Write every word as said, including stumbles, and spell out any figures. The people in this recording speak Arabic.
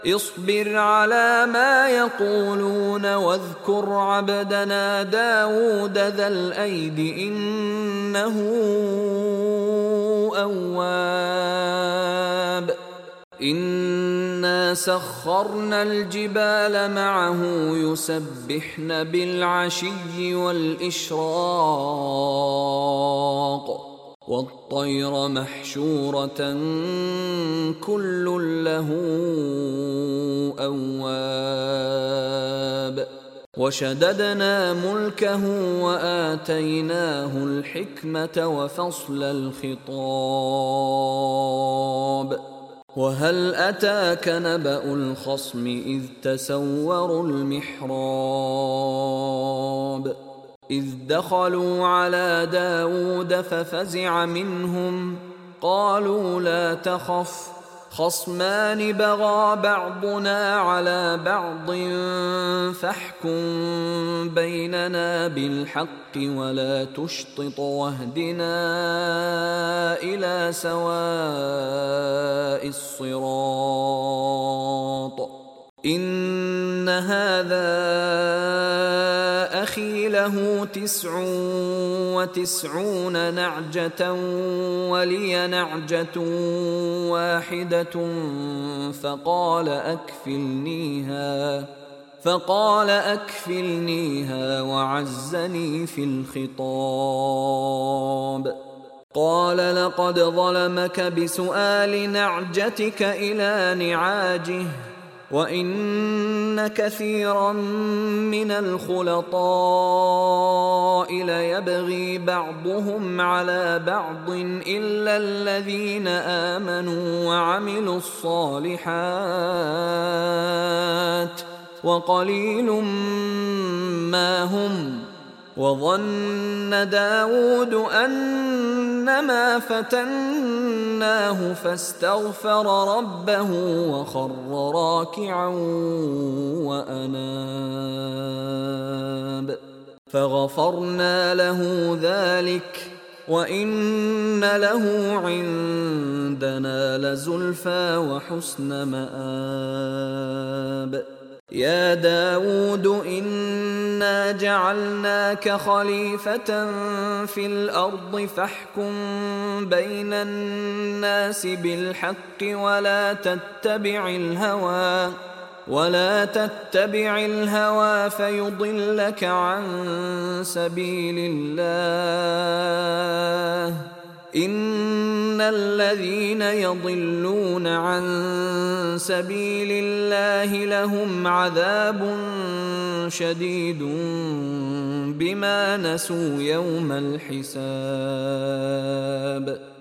اصبر على ما يقولون واذكر عبدنا داود ذا الأيد إنه أواب إنا سخرنا الجبال معه يسبحن بالعشي والإشراق والطير محشورة كل له أواب وشددنا ملكه وآتيناه الحكمة وفصل الخطاب وهل أتاك نبأ الخصم إذ تسوروا المحراب إذ دخلوا على داود ففزع منهم قالوا لا تخف خصمان بغى بعضنا على بعض فاحكم بيننا بالحق ولا تشطط واهدنا إلى سواء الصراط إن هذا أخي له تسع وتسعون نعجة ولي نعجة واحدة فقال أكفلنيها فقال أكفلنيها وعزني في الخطاب قال لقد ظلمك بسؤال نعجتك إلى نعاجه وإن كثيرا من الخلطاء ليبغي بعضهم على بعض إلا الذين آمنوا وعملوا الصالحات وقليل ما هم وظن داود أنما فتناه فاستغفر ربه وخر راكعا وأناب فغفرنا له ذلك وإن له عندنا لزلفى وحسن مآب يا داود إنا جعلناك خليفة في الأرض فاحكم بين الناس بالحق ولا تتبع الهوى ولا تتبع الهوى فيضلك عن سبيل الله إن الذين يضلون عن سبيل الله لهم عذاب شديد بما نسوا يوم الحساب